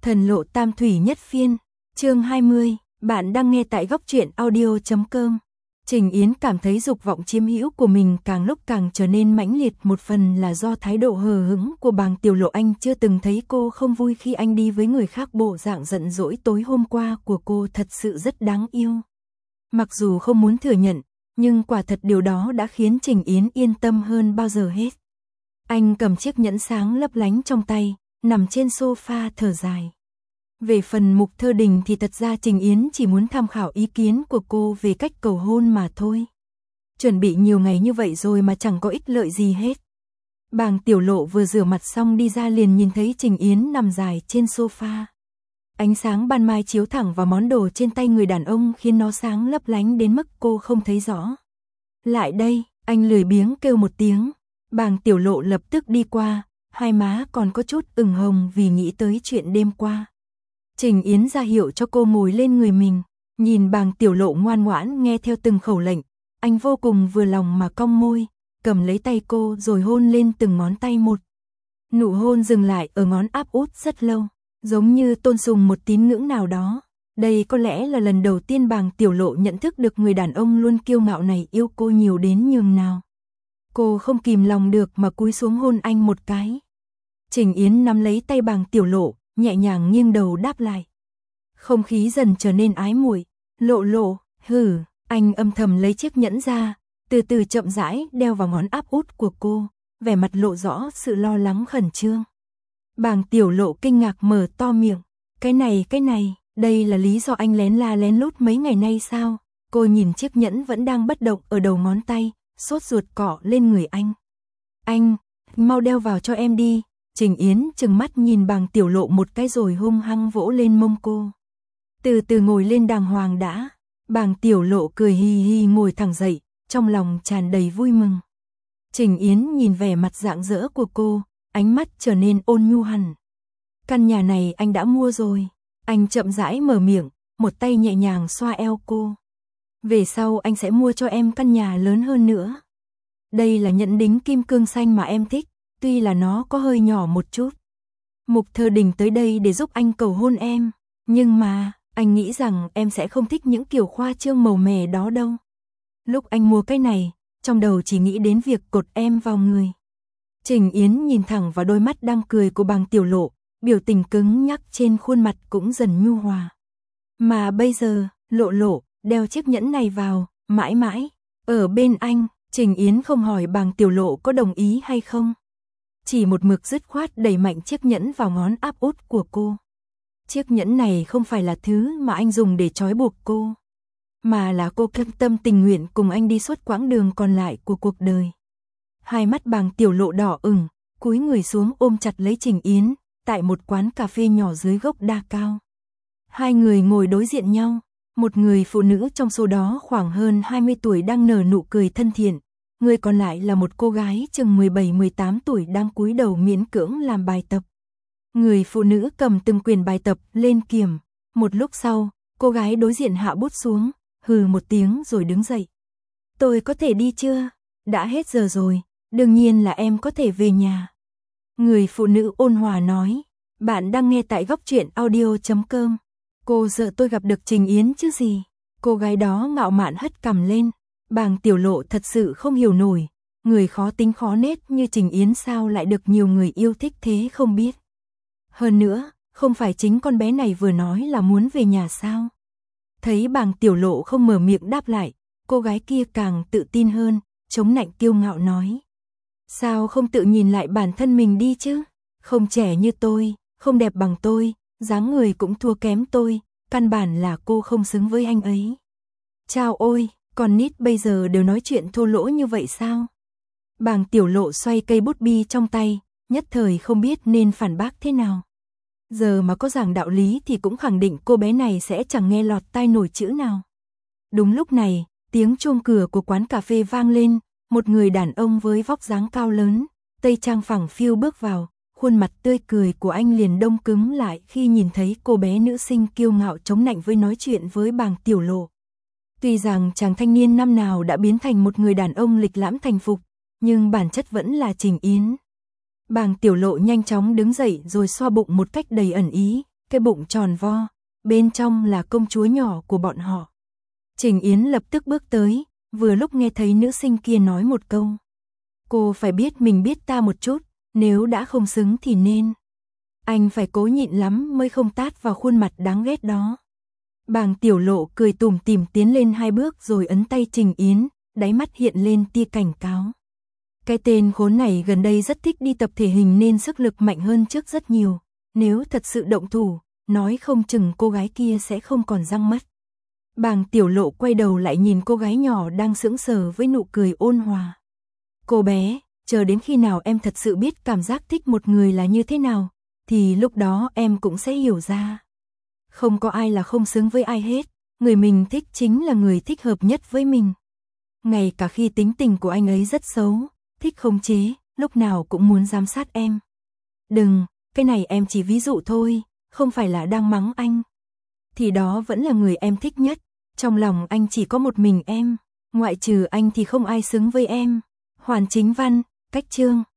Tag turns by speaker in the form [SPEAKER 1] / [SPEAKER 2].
[SPEAKER 1] Thần lộ tam thủy nhất phiên, chương 20, bạn đang nghe tại góc truyện audio.com. Trình Yến cảm thấy dục vọng chiếm hữu của mình càng lúc càng trở nên mãnh liệt, một phần là do thái độ hờ hững của Bàng Tiểu Lộ. Anh chưa từng thấy cô không vui khi anh đi với người khác, bộ dạng giận dỗi tối hôm qua của cô thật sự rất đáng yêu. Mặc dù không muốn thừa nhận, nhưng quả thật điều đó đã khiến Trình Yến yên tâm hơn bao giờ hết. Anh cầm chiếc nhẫn sáng lấp lánh trong tay, nằm trên sofa thở dài. Về phần Mục Thơ Đình thì thật ra Trình Yến chỉ muốn tham khảo ý kiến của cô về cách cầu hôn mà thôi. Chuẩn bị nhiều ngày như vậy rồi mà chẳng có ích lợi gì hết. Bàng Tiểu Lộ vừa rửa mặt xong đi ra liền nhìn thấy Trình Yến nằm dài trên sofa. Ánh sáng ban mai chiếu thẳng vào món đồ trên tay người đàn ông khiến nó sáng lấp lánh đến mức cô không thấy rõ. Lại đây, anh lười biếng kêu một tiếng. Bàng Tiểu Lộ lập tức đi qua, hai má còn có chút ửng hồng vì nghĩ tới chuyện đêm qua. Trình Yến ra hiệu cho cô ngồi lên người mình, nhìn Bàng Tiểu Lộ ngoan ngoãn nghe theo từng khẩu lệnh, anh vô cùng vừa lòng mà cong môi, cầm lấy tay cô rồi hôn lên từng ngón tay một. Nụ hôn dừng lại ở ngón áp út rất lâu, giống như tôn sùng một tín ngưỡng nào đó. Đây có lẽ là lần đầu tiên Bàng Tiểu Lộ nhận thức được người đàn ông luôn kiêu ngạo này yêu cô nhiều đến nhường nào. Cô không kìm lòng được mà cúi xuống hôn anh một cái. Trình Yến nắm lấy tay Bàng Tiểu Lộ, nhẹ nhàng nghiêng đầu đáp lại. Không khí dần trở nên ái muội. Lộ Lộ, hử, anh âm thầm lấy chiếc nhẫn ra, từ từ chậm rãi đeo vào ngón áp út của cô, vẻ mặt lộ rõ sự lo lắng khẩn trương. Bàng Tiểu Lộ kinh ngạc mở to miệng. Cái này, đây là lý do anh lén la lén lút mấy ngày nay sao? Cô nhìn chiếc nhẫn vẫn đang bất động ở đầu ngón tay, sốt ruột cọ lên người anh. Anh, mau đeo vào cho em đi. Trình Yến trừng mắt nhìn Bàng Tiểu Lộ một cái rồi hung hăng vỗ lên mông cô. Từ từ ngồi lên đàng hoàng đã. Bàng Tiểu Lộ cười hi hi ngồi thẳng dậy, trong lòng tràn đầy vui mừng. Trình Yến nhìn vẻ mặt rạng rỡ của cô, ánh mắt trở nên ôn nhu hẳn. Căn nhà này anh đã mua rồi. Anh chậm rãi mở miệng, một tay nhẹ nhàng xoa eo cô. Về sau anh sẽ mua cho em căn nhà lớn hơn nữa. Đây là nhẫn đính kim cương xanh mà em thích, tuy là nó có hơi nhỏ một chút. Mục Thơ Đình tới đây để giúp anh cầu hôn em, nhưng mà anh nghĩ rằng em sẽ không thích những kiểu khoa trương màu mè đó đâu. Lúc anh mua cái này, trong đầu chỉ nghĩ đến việc cột em vào người. Trình Yến nhìn thẳng vào đôi mắt đang cười của Bàng Tiểu Lộ, biểu tình cứng nhắc trên khuôn mặt cũng dần nhu hòa. Mà bây giờ, Lộ Lộ, đeo chiếc nhẫn này vào, mãi mãi, ở bên anh. Trình Yến không hỏi Bàng Tiểu Lộ có đồng ý hay không. Chỉ một mực dứt khoát đẩy mạnh chiếc nhẫn vào ngón áp út của cô. Chiếc nhẫn này không phải là thứ mà anh dùng để trói buộc cô, mà là cô cam tâm tình nguyện cùng anh đi suốt quãng đường còn lại của cuộc đời. Hai mắt Bàng Tiểu Lộ đỏ ửng, cúi người xuống ôm chặt lấy Trình Yến, tại một quán cà phê nhỏ dưới gốc đa cao. Hai người ngồi đối diện nhau, một người phụ nữ trong số đó khoảng hơn 20 tuổi đang nở nụ cười thân thiện, người còn lại là một cô gái chừng 17-18 tuổi đang cúi đầu miễn cưỡng làm bài tập. Người phụ nữ cầm từng quyển bài tập lên kiểm, một lúc sau, cô gái đối diện hạ bút xuống, hừ một tiếng rồi đứng dậy. Tôi có thể đi chưa? Đã hết giờ rồi, đương nhiên là em có thể về nhà. Người phụ nữ ôn hòa nói, bạn đang nghe tại góc truyện audio.com. Cô sợ tôi gặp được Trình Yến chứ gì? Cô gái đó ngạo mạn hất cằm lên. Bàng Tiểu Lộ thật sự không hiểu nổi, người khó tính khó nết như Trình Yến sao lại được nhiều người yêu thích thế không biết. Hơn nữa, không phải chính con bé này vừa nói là muốn về nhà sao? Thấy Bàng Tiểu Lộ không mở miệng đáp lại, cô gái kia càng tự tin hơn, chống nạnh kiêu ngạo nói. Sao không tự nhìn lại bản thân mình đi chứ? Không trẻ như tôi, không đẹp bằng tôi, dáng người cũng thua kém tôi, căn bản là cô không xứng với anh ấy. Chao ôi, con nít bây giờ đều nói chuyện thô lỗ như vậy sao? Bàng Tiểu Lộ xoay cây bút bi trong tay, nhất thời không biết nên phản bác thế nào. Giờ mà có giảng đạo lý thì cũng khẳng định cô bé này sẽ chẳng nghe lọt tai nổi chữ nào. Đúng lúc này, tiếng chuông cửa của quán cà phê vang lên, một người đàn ông với vóc dáng cao lớn, tây trang phẳng phiu bước vào, khuôn mặt tươi cười của anh liền đông cứng lại khi nhìn thấy cô bé nữ sinh kiêu ngạo chống nạnh với nói chuyện với Bàng Tiểu Lộ. Tuy rằng chàng thanh niên năm nào đã biến thành một người đàn ông lịch lãm thành phục, nhưng bản chất vẫn là Trình Yến. Bàng Tiểu Lộ nhanh chóng đứng dậy rồi xoa bụng một cách đầy ẩn ý, cái bụng tròn vo, bên trong là công chúa nhỏ của bọn họ. Trình Yến lập tức bước tới, vừa lúc nghe thấy nữ sinh kia nói một câu. Cô phải biết mình biết ta một chút, nếu đã không xứng thì nên. Anh phải cố nhịn lắm mới không tát vào khuôn mặt đáng ghét đó. Bàng Tiểu Lộ cười tủm tỉm tiến lên 2 bước rồi ấn tay Trình Yến, đáy mắt hiện lên tia cảnh cáo. Cái tên khốn này gần đây rất thích đi tập thể hình nên sức lực mạnh hơn trước rất nhiều. Nếu thật sự động thủ, nói không chừng cô gái kia sẽ không còn răng mất. Bàng Tiểu Lộ quay đầu lại nhìn cô gái nhỏ đang sững sờ với nụ cười ôn hòa. Cô bé, chờ đến khi nào em thật sự biết cảm giác thích một người là như thế nào, thì lúc đó em cũng sẽ hiểu ra. Không có ai là không xứng với ai hết, người mình thích chính là người thích hợp nhất với mình. Ngay cả khi tính tình của anh ấy rất xấu, thích khống chế, lúc nào cũng muốn giám sát em. Đừng, cái này em chỉ ví dụ thôi, không phải là đang mắng anh. Thì đó vẫn là người em thích nhất, trong lòng anh chỉ có một mình em, ngoại trừ anh thì không ai xứng với em. Hoàn Chính Văn, Cách Chương